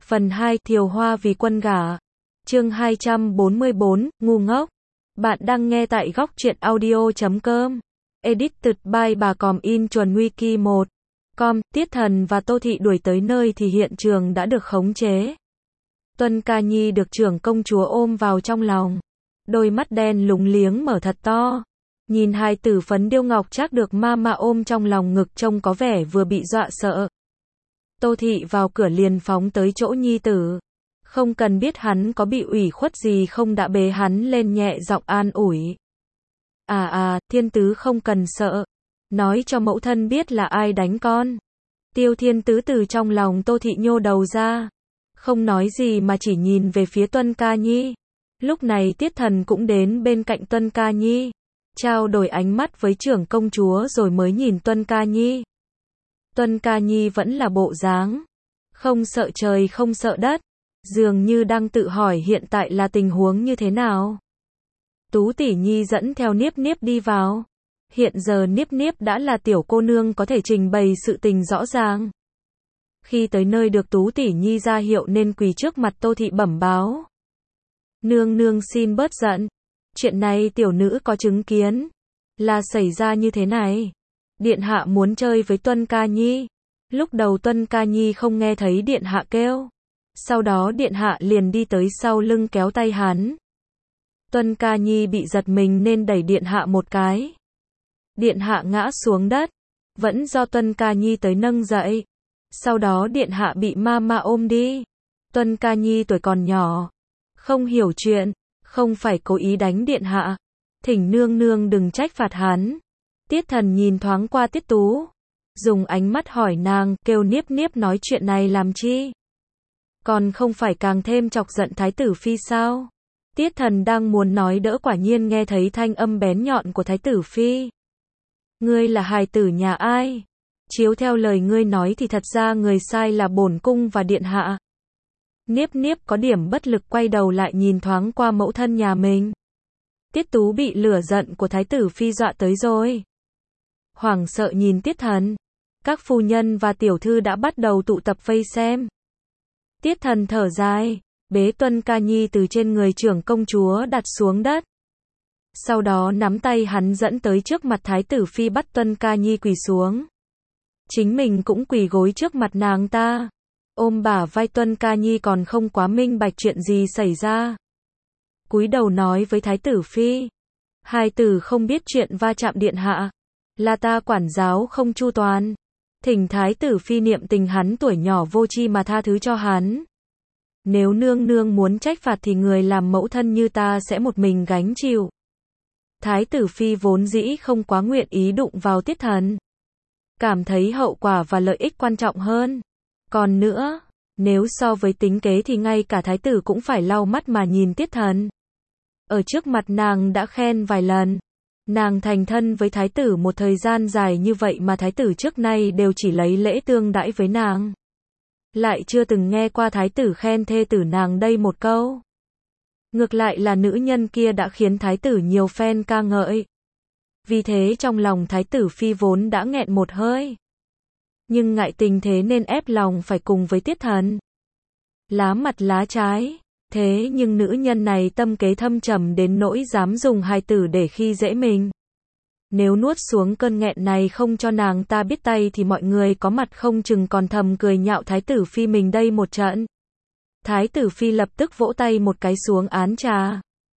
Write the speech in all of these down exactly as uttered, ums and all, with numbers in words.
Phần hai, Thiều Hoa vì quân gả. Chương hai trăm bốn mươi bốn, ngu ngốc. Bạn đang nghe tại góc truyện audio chấm com. Edited by bà Còm in chuẩn wiki một. Com, Tiết Thần và Tô Thị đuổi tới nơi thì hiện trường đã được khống chế. Tuân Ca Nhi được trưởng công chúa ôm vào trong lòng. Đôi mắt đen lúng liếng mở thật to. Nhìn hai tử phấn điêu ngọc trác được mama ôm trong lòng ngực trông có vẻ vừa bị dọa sợ. Tô Thị vào cửa liền phóng tới chỗ nhi tử. Không cần biết hắn có bị ủy khuất gì không đã bế hắn lên nhẹ giọng an ủi. À à, Thiên Tứ không cần sợ. Nói cho mẫu thân biết là ai đánh con. Tiêu Thiên Tứ từ trong lòng Tô Thị nhô đầu ra. Không nói gì mà chỉ nhìn về phía Tuân Ca Nhi. Lúc này Tiết Thần cũng đến bên cạnh Tuân Ca Nhi. Trao đổi ánh mắt với trưởng công chúa rồi mới nhìn Tuân Ca Nhi. Tuân Ca Nhi vẫn là bộ dáng. Không sợ trời không sợ đất. Dường như đang tự hỏi hiện tại là tình huống như thế nào. Tú Tỷ Nhi dẫn theo Niếp Niếp đi vào. Hiện giờ Niếp Niếp đã là tiểu cô nương có thể trình bày sự tình rõ ràng. Khi tới nơi được Tú Tỷ Nhi ra hiệu nên quỳ trước mặt Tô Thị bẩm báo. Nương nương xin bớt giận. Chuyện này tiểu nữ có chứng kiến. Là xảy ra như thế này. Điện hạ muốn chơi với Tuân Ca Nhi. Lúc đầu Tuân Ca Nhi không nghe thấy điện hạ kêu. Sau đó điện hạ liền đi tới sau lưng kéo tay hắn. Tuân Ca Nhi bị giật mình nên đẩy điện hạ một cái. Điện hạ ngã xuống đất. Vẫn do Tuân Ca Nhi tới nâng dậy. Sau đó điện hạ bị mama ôm đi. Tuân Ca Nhi tuổi còn nhỏ. Không hiểu chuyện. Không phải cố ý đánh điện hạ. Thỉnh nương nương đừng trách phạt hắn. Tiết Thần nhìn thoáng qua Tiết Tú. Dùng ánh mắt hỏi nàng, kêu Niếp Niếp nói chuyện này làm chi? Còn không phải càng thêm chọc giận Thái tử Phi sao? Tiết Thần đang muốn nói đỡ quả nhiên nghe thấy thanh âm bén nhọn của Thái tử Phi. Ngươi là hài tử nhà ai? Chiếu theo lời ngươi nói thì thật ra người sai là bổn cung và điện hạ. Niếp Niếp có điểm bất lực quay đầu lại nhìn thoáng qua mẫu thân nhà mình. Tiết Tú bị lửa giận của Thái tử Phi dọa tới rồi. Hoảng sợ nhìn Tiết Thần. Các phu nhân và tiểu thư đã bắt đầu tụ tập vây xem. Tiết Thần thở dài, bế Tuân Ca Nhi từ trên người trưởng công chúa đặt xuống đất. Sau đó nắm tay hắn dẫn tới trước mặt Thái tử Phi bắt Tuân Ca Nhi quỳ xuống. Chính mình cũng quỳ gối trước mặt nàng ta. Ôm bả vai Tuân Ca Nhi còn không quá minh bạch chuyện gì xảy ra. Cúi đầu nói với Thái tử Phi. Hài tử không biết chuyện va chạm điện hạ. Là ta quản giáo không chu toàn. Thỉnh Thái tử Phi niệm tình hắn tuổi nhỏ vô tri mà tha thứ cho hắn. Nếu nương nương muốn trách phạt thì người làm mẫu thân như ta sẽ một mình gánh chịu. Thái tử Phi vốn dĩ không quá nguyện ý đụng vào Tiết Thần. Cảm thấy hậu quả và lợi ích quan trọng hơn. Còn nữa, nếu so với tính kế thì ngay cả thái tử cũng phải lau mắt mà nhìn Tiết Thần. Ở trước mặt nàng đã khen vài lần. Nàng thành thân với thái tử một thời gian dài như vậy mà thái tử trước nay đều chỉ lấy lễ tương đãi với nàng. Lại chưa từng nghe qua thái tử khen thê tử nàng đây một câu. Ngược lại là nữ nhân kia đã khiến thái tử nhiều phen ca ngợi. Vì thế trong lòng Thái tử Phi vốn đã nghẹn một hơi. Nhưng ngại tình thế nên ép lòng phải cùng với Tiết Thần. Lá mặt lá trái. Thế nhưng nữ nhân này tâm kế thâm trầm đến nỗi dám dùng hài tử để khi dễ mình. Nếu nuốt xuống cơn nghẹn này không cho nàng ta biết tay thì mọi người có mặt không chừng còn thầm cười nhạo Thái tử Phi mình đây một trận. Thái tử Phi lập tức vỗ tay một cái xuống án trà.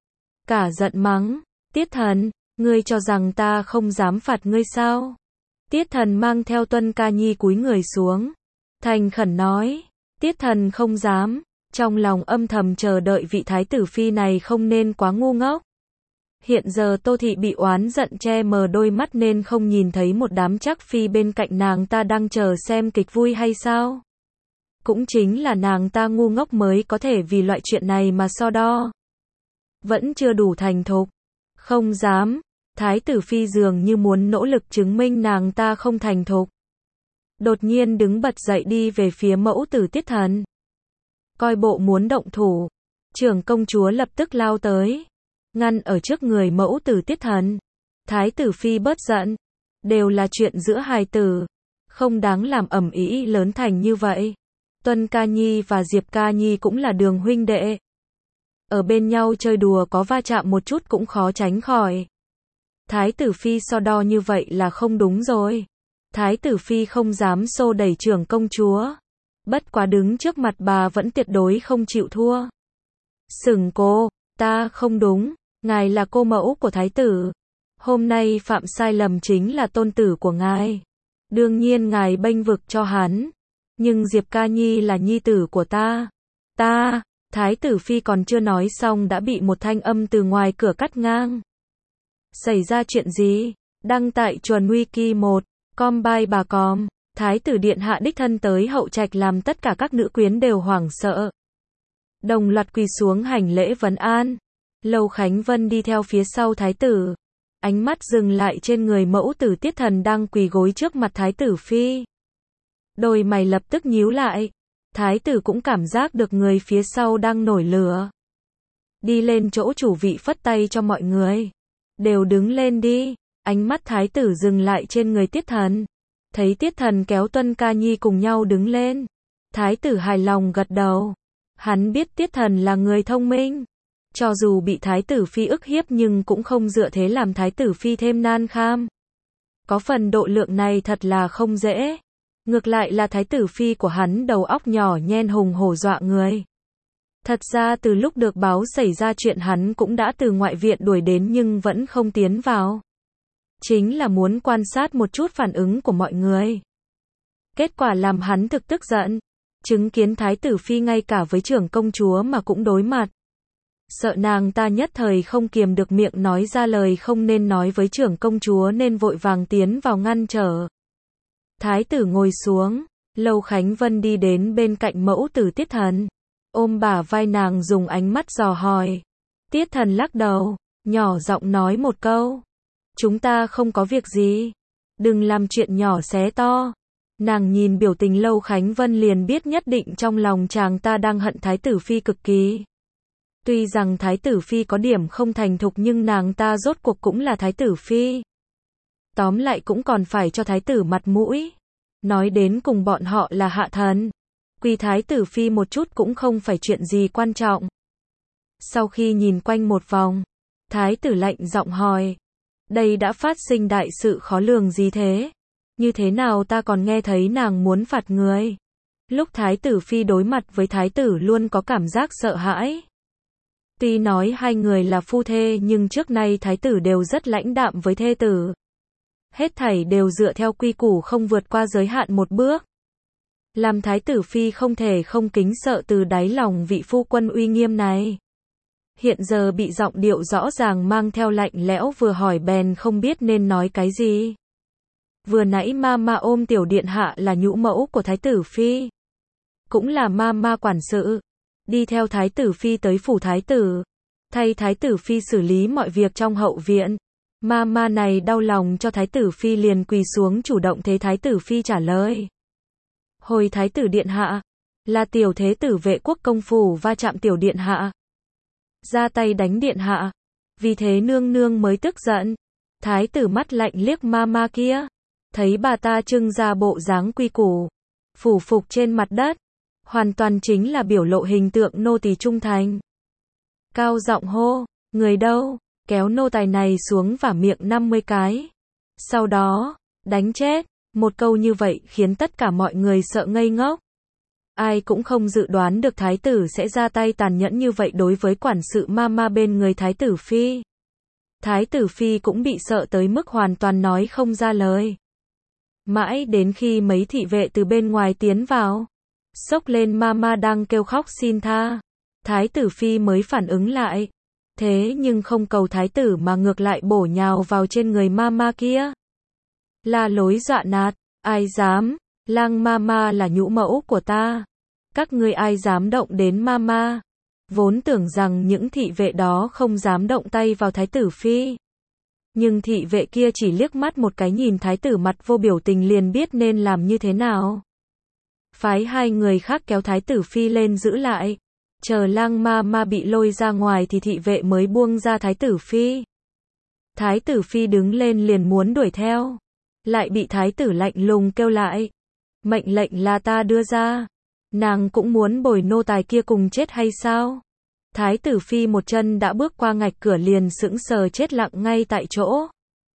Cả giận mắng. Tiết Thần, ngươi cho rằng ta không dám phạt ngươi sao? Tiết Thần mang theo Tuân Ca Nhi cúi người xuống. Thành khẩn nói. Tiết Thần không dám. Trong lòng âm thầm chờ đợi vị Thái tử Phi này không nên quá ngu ngốc. Hiện giờ Tô Thị bị oán giận che mờ đôi mắt nên không nhìn thấy một đám trác phi bên cạnh nàng ta đang chờ xem kịch vui hay sao? Cũng chính là nàng ta ngu ngốc mới có thể vì loại chuyện này mà so đo. Vẫn chưa đủ thành thục. Không dám. Thái tử Phi dường như muốn nỗ lực chứng minh nàng ta không thành thục. Đột nhiên đứng bật dậy đi về phía mẫu tử Tiết Thần. Coi bộ muốn động thủ. Trưởng công chúa lập tức lao tới. Ngăn ở trước người mẫu tử Tiết Thần. Thái tử Phi bớt giận. Đều là chuyện giữa hài tử. Không đáng làm ầm ĩ lớn thành như vậy. Tuân Ca Nhi và Diệp Ca Nhi cũng là đường huynh đệ. Ở bên nhau chơi đùa có va chạm một chút cũng khó tránh khỏi. Thái tử phi so đo như vậy là không đúng rồi. Thái tử phi không dám xô đẩy trưởng công chúa. Bất quá đứng trước mặt bà vẫn tuyệt đối không chịu thua. Sừng cô, ta không đúng, ngài là cô mẫu của thái tử. Hôm nay phạm sai lầm chính là tôn tử của ngài. Đương nhiên ngài bênh vực cho hắn. Nhưng Diệp Ca Nhi là nhi tử của ta. Ta, thái tử phi còn chưa nói xong đã bị một thanh âm từ ngoài cửa cắt ngang. Xảy ra chuyện gì? Đăng tại Chuẩn Wiki một, com by bà com. Thái tử điện hạ đích thân tới hậu trạch làm tất cả các nữ quyến đều hoảng sợ. Đồng loạt quỳ xuống hành lễ vấn an. Lâu Khánh Vân đi theo phía sau thái tử. Ánh mắt dừng lại trên người mẫu tử Tiết Thần đang quỳ gối trước mặt thái tử phi. Đôi mày lập tức nhíu lại. Thái tử cũng cảm giác được người phía sau đang nổi lửa. Đi lên chỗ chủ vị phất tay cho mọi người. Đều đứng lên đi. Ánh mắt thái tử dừng lại trên người Tiết Thần. Thấy Tiết Thần kéo Tuân Ca Nhi cùng nhau đứng lên. Thái tử hài lòng gật đầu. Hắn biết Tiết Thần là người thông minh. Cho dù bị thái tử phi ức hiếp nhưng cũng không dựa thế làm thái tử phi thêm nan kham. Có phần độ lượng này thật là không dễ. Ngược lại là thái tử phi của hắn đầu óc nhỏ nhen hùng hổ dọa người. Thật ra từ lúc được báo xảy ra chuyện hắn cũng đã từ ngoại viện đuổi đến nhưng vẫn không tiến vào. Chính là muốn quan sát một chút phản ứng của mọi người. Kết quả làm hắn thực tức giận. Chứng kiến thái tử phi ngay cả với trưởng công chúa mà cũng đối mặt. Sợ nàng ta nhất thời không kiềm được miệng nói ra lời không nên nói với trưởng công chúa nên vội vàng tiến vào ngăn trở. Thái tử ngồi xuống, Lâu Khánh Vân đi đến bên cạnh mẫu tử Tiết Thần. Ôm bả vai nàng dùng ánh mắt dò hỏi. Tiết Thần lắc đầu, nhỏ giọng nói một câu. Chúng ta không có việc gì. Đừng làm chuyện nhỏ xé to. Nàng nhìn biểu tình Lâu Khánh Vân liền biết nhất định trong lòng chàng ta đang hận thái tử phi cực kỳ. Tuy rằng thái tử phi có điểm không thành thục nhưng nàng ta rốt cuộc cũng là thái tử phi. Tóm lại cũng còn phải cho thái tử mặt mũi. Nói đến cùng bọn họ là hạ thần. Quỳ thái tử phi một chút cũng không phải chuyện gì quan trọng. Sau khi nhìn quanh một vòng, thái tử lạnh giọng hỏi. Đây đã phát sinh đại sự khó lường gì thế? Như thế nào ta còn nghe thấy nàng muốn phạt người? Lúc thái tử phi đối mặt với thái tử luôn có cảm giác sợ hãi. Tuy nói hai người là phu thê nhưng trước nay thái tử đều rất lãnh đạm với thê tử. Hết thảy đều dựa theo quy củ không vượt qua giới hạn một bước. Làm thái tử phi không thể không kính sợ từ đáy lòng vị phu quân uy nghiêm này. Hiện giờ bị giọng điệu rõ ràng mang theo lạnh lẽo vừa hỏi bèn không biết nên nói cái gì. Vừa nãy ma ma ôm tiểu điện hạ là nhũ mẫu của thái tử phi. Cũng là ma ma quản sự. Đi theo thái tử phi tới phủ thái tử. Thay thái tử phi xử lý mọi việc trong hậu viện. Ma ma này đau lòng cho thái tử phi liền quỳ xuống chủ động thế thái tử phi trả lời. Hồi thái tử điện hạ. Là tiểu thế tử vệ quốc công phủ va chạm tiểu điện hạ. Ra tay đánh điện hạ. Vì thế nương nương mới tức giận. Thái tử mắt lạnh liếc ma ma kia. Thấy bà ta trưng ra bộ dáng quy củ. Phủ phục trên mặt đất. Hoàn toàn chính là biểu lộ hình tượng nô tỳ trung thành. Cao giọng hô. Người đâu? Kéo nô tài này xuống vả miệng năm mươi cái. Sau đó, đánh chết. Một câu như vậy khiến tất cả mọi người sợ ngây ngốc. Ai cũng không dự đoán được thái tử sẽ ra tay tàn nhẫn như vậy đối với quản sự ma ma bên người thái tử phi. Thái tử phi cũng bị sợ tới mức hoàn toàn nói không ra lời. Mãi đến khi mấy thị vệ từ bên ngoài tiến vào, xốc lên ma ma đang kêu khóc xin tha. Thái tử phi mới phản ứng lại. Thế nhưng không cầu thái tử mà ngược lại bổ nhào vào trên người ma ma kia. La lối dọa nạt, ai dám, lang ma ma là nhũ mẫu của ta. Các ngươi ai dám động đến ma ma. Vốn tưởng rằng những thị vệ đó không dám động tay vào thái tử phi. Nhưng thị vệ kia chỉ liếc mắt một cái nhìn thái tử mặt vô biểu tình liền biết nên làm như thế nào. Phái hai người khác kéo thái tử phi lên giữ lại. Chờ lang ma ma bị lôi ra ngoài thì thị vệ mới buông ra thái tử phi. Thái tử phi đứng lên liền muốn đuổi theo. Lại bị thái tử lạnh lùng kêu lại. Mệnh lệnh là ta đưa ra. Nàng cũng muốn bồi nô tài kia cùng chết hay sao? Thái tử phi một chân đã bước qua ngạch cửa liền sững sờ chết lặng ngay tại chỗ.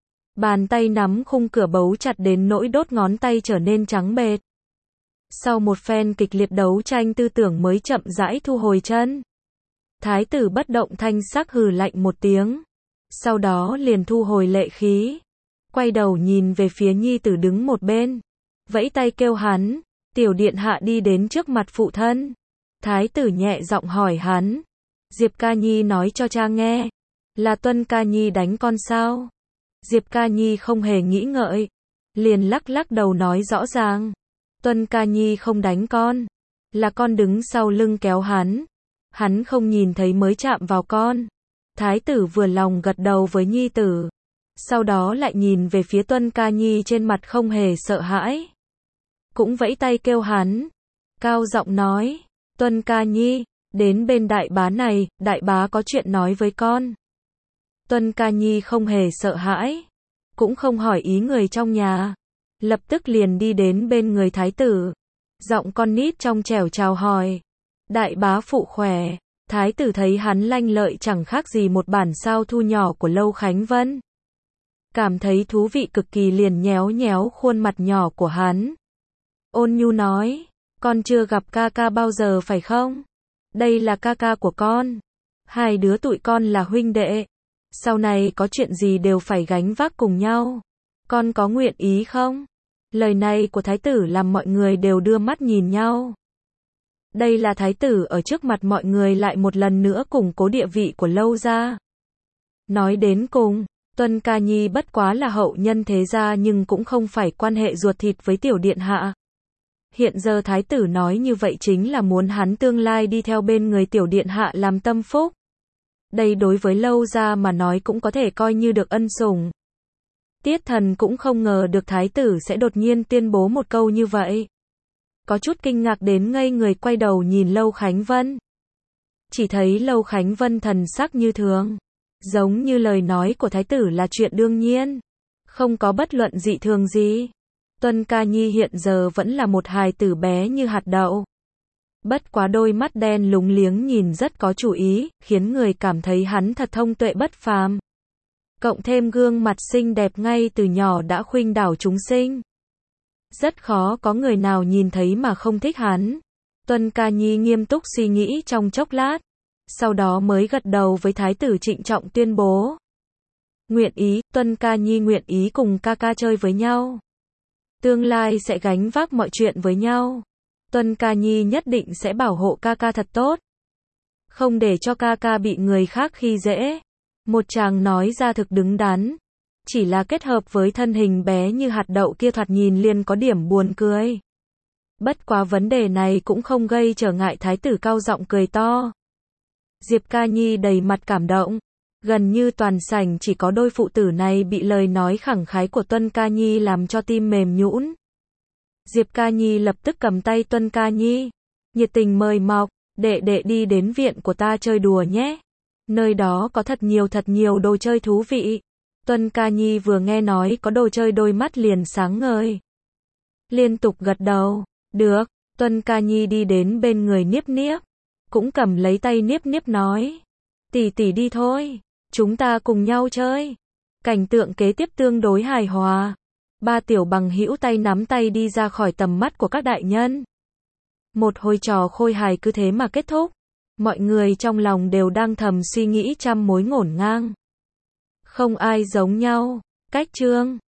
Bàn tay nắm khung cửa bấu chặt đến nỗi đốt ngón tay trở nên trắng bệch. Sau một phen kịch liệt đấu tranh tư tưởng mới chậm rãi thu hồi chân. Thái tử bất động thanh sắc hừ lạnh một tiếng. Sau đó liền thu hồi lệ khí. Quay đầu nhìn về phía nhi tử đứng một bên. Vẫy tay kêu hắn. Tiểu điện hạ đi đến trước mặt phụ thân. Thái tử nhẹ giọng hỏi hắn. Diệp Ca Nhi nói cho cha nghe. Là Tuân Ca Nhi đánh con sao? Diệp Ca Nhi không hề nghĩ ngợi. Liền lắc lắc đầu nói rõ ràng. Tuân Ca Nhi không đánh con. Là con đứng sau lưng kéo hắn. Hắn không nhìn thấy mới chạm vào con. Thái tử vừa lòng gật đầu với nhi tử. Sau đó lại nhìn về phía Tuân Ca Nhi trên mặt không hề sợ hãi. Cũng vẫy tay kêu hắn. Cao giọng nói. Tuân Ca Nhi, đến bên đại bá này, đại bá có chuyện nói với con. Tuân Ca Nhi không hề sợ hãi. Cũng không hỏi ý người trong nhà. Lập tức liền đi đến bên người thái tử. Giọng con nít trong trẻo chào hỏi. Đại bá phụ khỏe. Thái tử thấy hắn lanh lợi chẳng khác gì một bản sao thu nhỏ của Lâu Khánh Vân. Cảm thấy thú vị cực kỳ liền nhéo nhéo khuôn mặt nhỏ của hắn. Ôn nhu nói, con chưa gặp ca ca bao giờ phải không? Đây là ca ca của con. Hai đứa tụi con là huynh đệ. Sau này có chuyện gì đều phải gánh vác cùng nhau. Con có nguyện ý không? Lời này của thái tử làm mọi người đều đưa mắt nhìn nhau. Đây là thái tử ở trước mặt mọi người lại một lần nữa củng cố địa vị của Lâu gia. Nói đến cùng, Tuân Ca Nhi bất quá là hậu nhân thế gia nhưng cũng không phải quan hệ ruột thịt với tiểu điện hạ. Hiện giờ thái tử nói như vậy chính là muốn hắn tương lai đi theo bên người tiểu điện hạ làm tâm phúc. Đây đối với Lâu gia mà nói cũng có thể coi như được ân sủng. Tiết Thần cũng không ngờ được thái tử sẽ đột nhiên tuyên bố một câu như vậy. Có chút kinh ngạc đến ngây người quay đầu nhìn Lâu Khánh Vân. Chỉ thấy Lâu Khánh Vân thần sắc như thường. Giống như lời nói của thái tử là chuyện đương nhiên. Không có bất luận dị thường gì. Tuân Ca Nhi hiện giờ vẫn là một hài tử bé như hạt đậu. Bất quá đôi mắt đen lúng liếng nhìn rất có chủ ý, khiến người cảm thấy hắn thật thông tuệ bất phàm. Cộng thêm gương mặt xinh đẹp ngay từ nhỏ đã khuynh đảo chúng sinh. Rất khó có người nào nhìn thấy mà không thích hắn. Tuân Ca Nhi nghiêm túc suy nghĩ trong chốc lát. Sau đó mới gật đầu với thái tử trịnh trọng tuyên bố. Nguyện ý, Tuân Ca Nhi nguyện ý cùng ca ca chơi với nhau. Tương lai sẽ gánh vác mọi chuyện với nhau. Tuân Ca Nhi nhất định sẽ bảo hộ ca ca thật tốt. Không để cho ca ca bị người khác khi dễ. Một chàng nói ra thực đứng đắn. Chỉ là kết hợp với thân hình bé như hạt đậu kia thoạt nhìn liền có điểm buồn cười. Bất quá vấn đề này cũng không gây trở ngại thái tử cao giọng cười to. Diệp Ca Nhi đầy mặt cảm động. Gần như toàn sảnh chỉ có đôi phụ tử này bị lời nói khẳng khái của Tuân Ca Nhi làm cho tim mềm nhũn. Diệp Ca Nhi lập tức cầm tay Tuân Ca Nhi. Nhiệt tình mời mọc, đệ đệ đi đến viện của ta chơi đùa nhé. Nơi đó có thật nhiều thật nhiều đồ chơi thú vị. Tuân Ca Nhi vừa nghe nói có đồ chơi đôi mắt liền sáng ngời. Liên tục gật đầu. Được, Tuân Ca Nhi đi đến bên người Niếp Niếp. Cũng cầm lấy tay Niếp Niếp nói. Tỷ tỷ đi thôi, chúng ta cùng nhau chơi. Cảnh tượng kế tiếp tương đối hài hòa. Ba tiểu bằng hữu tay nắm tay đi ra khỏi tầm mắt của các đại nhân. Một hồi trò khôi hài cứ thế mà kết thúc. Mọi người trong lòng đều đang thầm suy nghĩ trăm mối ngổn ngang. Không ai giống nhau. Cách chương